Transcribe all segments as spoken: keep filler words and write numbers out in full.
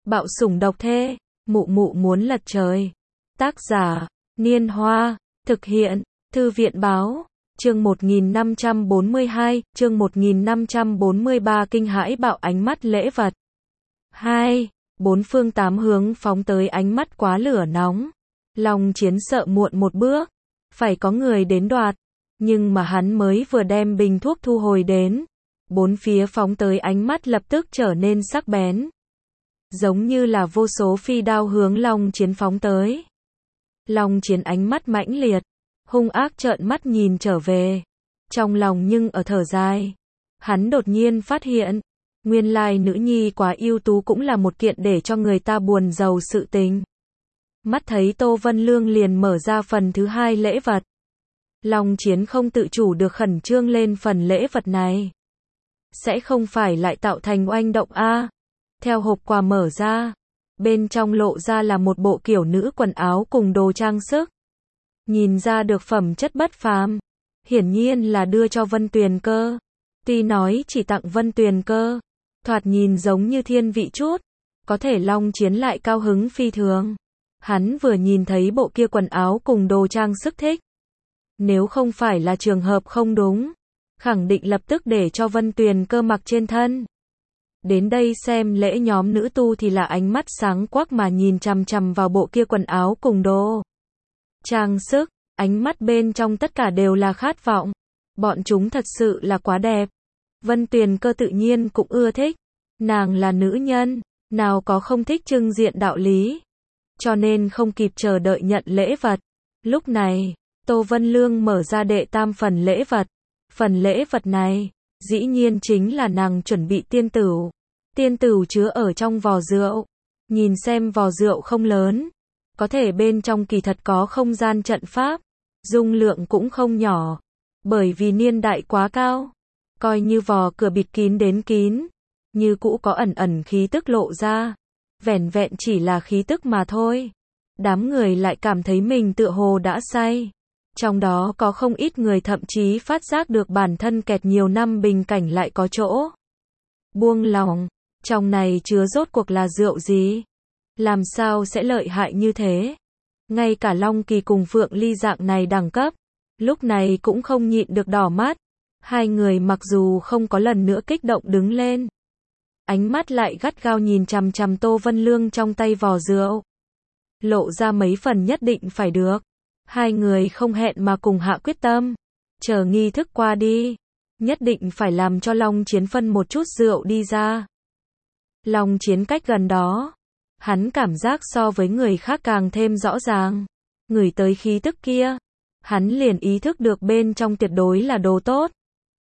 Bạo sủng độc thê, mụ mụ muốn lật trời. Tác giả, Niên Hoa, thực hiện, Thư viện Báo, chương một nghìn năm trăm bốn mươi hai, chương một nghìn năm trăm bốn mươi ba kinh hãi bạo ánh mắt lễ vật. hai. Bốn phương tám hướng phóng tới ánh mắt quá lửa nóng. Long Chiến sợ muộn một bước, phải có người đến đoạt, nhưng mà hắn mới vừa đem bình thuốc thu hồi đến, bốn phía phóng tới ánh mắt lập tức trở nên sắc bén. Giống như là vô số phi đao hướng Long Chiến phóng tới. Long Chiến ánh mắt mãnh liệt, hung ác trợn mắt nhìn trở về. Trong lòng nhưng ở thở dài. Hắn đột nhiên phát hiện, nguyên lai nữ nhi quá ưu tú cũng là một kiện để cho người ta buồn rầu sự tình. Mắt thấy Tô Vân Lương liền mở ra phần thứ hai lễ vật. Long Chiến không tự chủ được khẩn trương lên phần lễ vật này. Sẽ không phải lại tạo thành oanh động a? Theo hộp quà mở ra, bên trong lộ ra là một bộ kiểu nữ quần áo cùng đồ trang sức. Nhìn ra được phẩm chất bất phàm, hiển nhiên là đưa cho Vân Tuyền Cơ. Tuy nói chỉ tặng Vân Tuyền Cơ, thoạt nhìn giống như thiên vị chút, có thể Long Chiến lại cao hứng phi thường. Hắn vừa nhìn thấy bộ kia quần áo cùng đồ trang sức thích. Nếu không phải là trường hợp không đúng, khẳng định lập tức để cho Vân Tuyền Cơ mặc trên thân. Đến đây xem lễ nhóm nữ tu thì là ánh mắt sáng quắc mà nhìn chằm chằm vào bộ kia quần áo cùng đồ trang sức, ánh mắt bên trong tất cả đều là khát vọng. Bọn chúng thật sự là quá đẹp. Vân Tuyền Cơ tự nhiên cũng ưa thích. Nàng là nữ nhân, nào có không thích trưng diện đạo lý. Cho nên không kịp chờ đợi nhận lễ vật. Lúc này, Tô Vân Lương mở ra đệ tam phần lễ vật. Phần lễ vật này, dĩ nhiên chính là nàng chuẩn bị tiên tửu. Tiên tửu chứa ở trong vò rượu. Nhìn xem vò rượu không lớn, có thể bên trong kỳ thật có không gian trận pháp. Dung lượng cũng không nhỏ. Bởi vì niên đại quá cao, coi như vò cửa bịt kín đến kín, như cũ có ẩn ẩn khí tức lộ ra. Vẻn vẹn chỉ là khí tức mà thôi. Đám người lại cảm thấy mình tựa hồ đã say. Trong đó có không ít người thậm chí phát giác được bản thân kẹt nhiều năm bình cảnh lại có chỗ buông lòng. Trong này chứa rốt cuộc là rượu gì? Làm sao sẽ lợi hại như thế? Ngay cả Long Kỳ cùng Phượng Ly dạng này đẳng cấp, lúc này cũng không nhịn được đỏ mắt. Hai người mặc dù không có lần nữa kích động đứng lên, ánh mắt lại gắt gao nhìn chằm chằm Tô Vân Lương trong tay vò rượu. Lộ ra mấy phần nhất định phải được. Hai người không hẹn mà cùng hạ quyết tâm. Chờ nghi thức qua đi, nhất định phải làm cho Long Chiến phân một chút rượu đi ra. Long Chiến cách gần đó, hắn cảm giác so với người khác càng thêm rõ ràng. Ngửi tới khí tức kia, hắn liền ý thức được bên trong tuyệt đối là đồ tốt.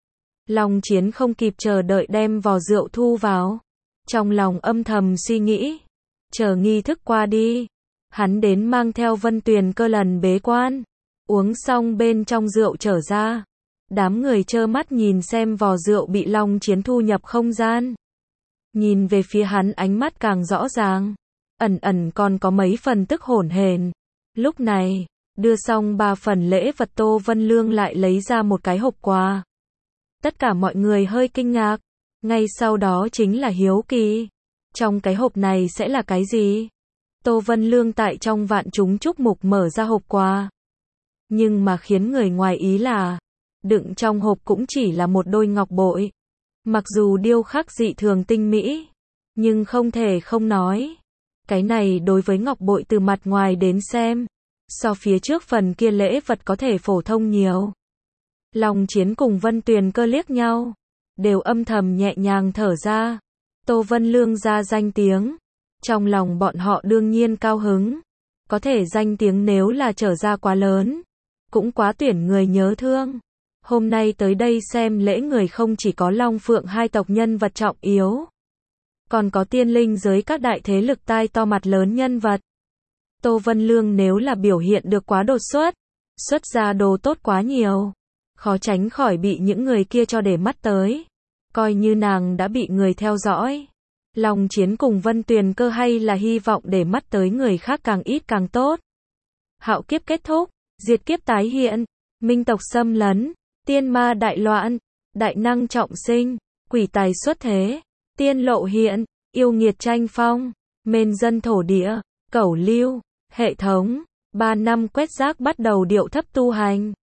Long Chiến không kịp chờ đợi đem vò rượu thu vào. Trong lòng âm thầm suy nghĩ, chờ nghi thức qua đi, hắn đến mang theo Vân Tuyền Cơ lần bế quan. Uống xong bên trong rượu trở ra, đám người trơ mắt nhìn xem vò rượu bị Long Chiến thu nhập không gian. Nhìn về phía hắn ánh mắt càng rõ ràng, ẩn ẩn còn có mấy phần tức hổn hển. Lúc này, đưa xong ba phần lễ vật, Tô Vân Lương lại lấy ra một cái hộp quà. Tất cả mọi người hơi kinh ngạc, ngay sau đó chính là hiếu kỳ. Trong cái hộp này sẽ là cái gì? Tô Vân Lương tại trong vạn chúng chúc mục mở ra hộp quà. Nhưng mà khiến người ngoài ý là, đựng trong hộp cũng chỉ là một đôi ngọc bội. Mặc dù điêu khắc dị thường tinh mỹ, nhưng không thể không nói. Cái này đối với ngọc bội từ mặt ngoài đến xem, so phía trước phần kia lễ vật có thể phổ thông nhiều. Long Chiến cùng Vân Tuyền Cơ liếc nhau, đều âm thầm nhẹ nhàng thở ra. Tô Vân Lương ra danh tiếng, trong lòng bọn họ đương nhiên cao hứng. Có thể danh tiếng nếu là trở ra quá lớn, cũng quá tuyển người nhớ thương. Hôm nay tới đây xem lễ người không chỉ có Long Phượng hai tộc nhân vật trọng yếu, còn có tiên linh giới các đại thế lực tai to mặt lớn nhân vật. Tô Vân Lương nếu là biểu hiện được quá đột xuất, xuất ra đồ tốt quá nhiều, khó tránh khỏi bị những người kia cho để mắt tới. Coi như nàng đã bị người theo dõi, Long Chiến cùng Vân Tuyền Cơ hay là hy vọng để mắt tới người khác càng ít càng tốt. Hạo kiếp kết thúc, diệt kiếp tái hiện, minh tộc xâm lấn, tiên ma đại loạn, đại năng trọng sinh, quỷ tài xuất thế, tiên lộ hiện, yêu nghiệt tranh phong, Mên dân thổ địa, cẩu lưu, hệ thống, ba năm quét rác bắt đầu điệu thấp tu hành.